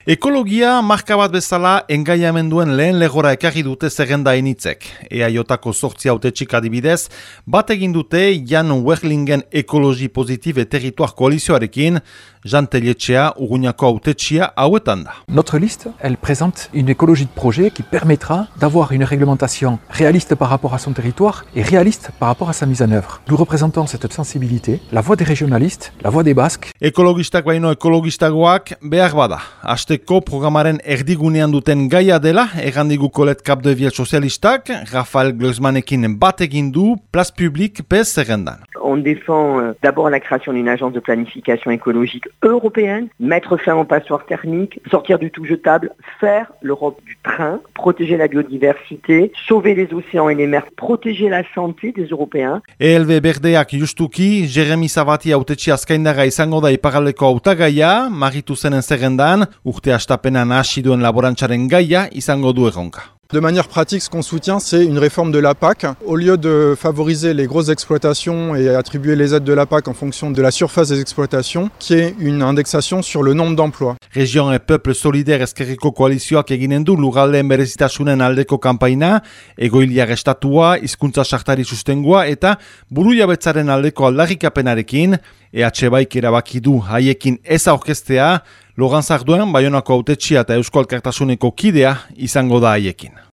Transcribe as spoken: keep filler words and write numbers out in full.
Ekologia marka bat bezala engaiamenduen lehen legora ekarri dute zerrenda initzek. E A Jotako zortzi hautetxik adibidez, bat egin dute Jan Wehlingen ekologi pozitiv et territoire koalizioarekin, Jan Telletxea Urruñako hautetxia hauetan da. Notre liste, elle présente une écologie de projet qui permettra d'avoir une réglementation réaliste par rapport à son territoire et réaliste par rapport à sa mise en œuvre. Nous représentons cette sensibilité, la voix des régionalistes, la voix des Basques. Ekologistak baino ekologistagoak behar bada. Asteko programaren erdigunean duten gaia dela, errandigu Colette Capdevielle sozialistak, Rafael Glucksmannekin bat egin du Place Publique pez zerrendan. On défend euh, d'abord la création d'une agence de planification écologique européenne, mettre fin aux passoires thermiques, sortir du tout jetable, faire l'Europe du train, protéger la biodiversité, sauver les océans et les mers, protéger la santé des Européens. E L B berdeak justuki, Jeremy Sabati hautetxi azkaindaga izango da iparraldeko hautagaia, Maritu zenen zerrendan, urte astapenan hasi duen laborantzaren gaia izango du erronka. De manière pratique, ce qu'on soutient, c'est une réforme de la P A C. Au lieu de favoriser les grosses exploitations et attribuer les aides de la P A C en fonction de la surface des exploitations, qui est une indexation sur le nombre d'emplois. Region et Peuple Solidaire Ezkerreko koalizioak eginen du lurraldeen berezitasunen aldeko kanpaina, egoiliar estatua, hizkuntza sartari sustengua eta burujabetzaren aldeko aldarrikapenarekin, E H Baik erabaki du haiekin ez aurkeztea, Logan Zarduen, Baionako hautetxia eta Eusko Alkartasuneko kidea izango da haiekin.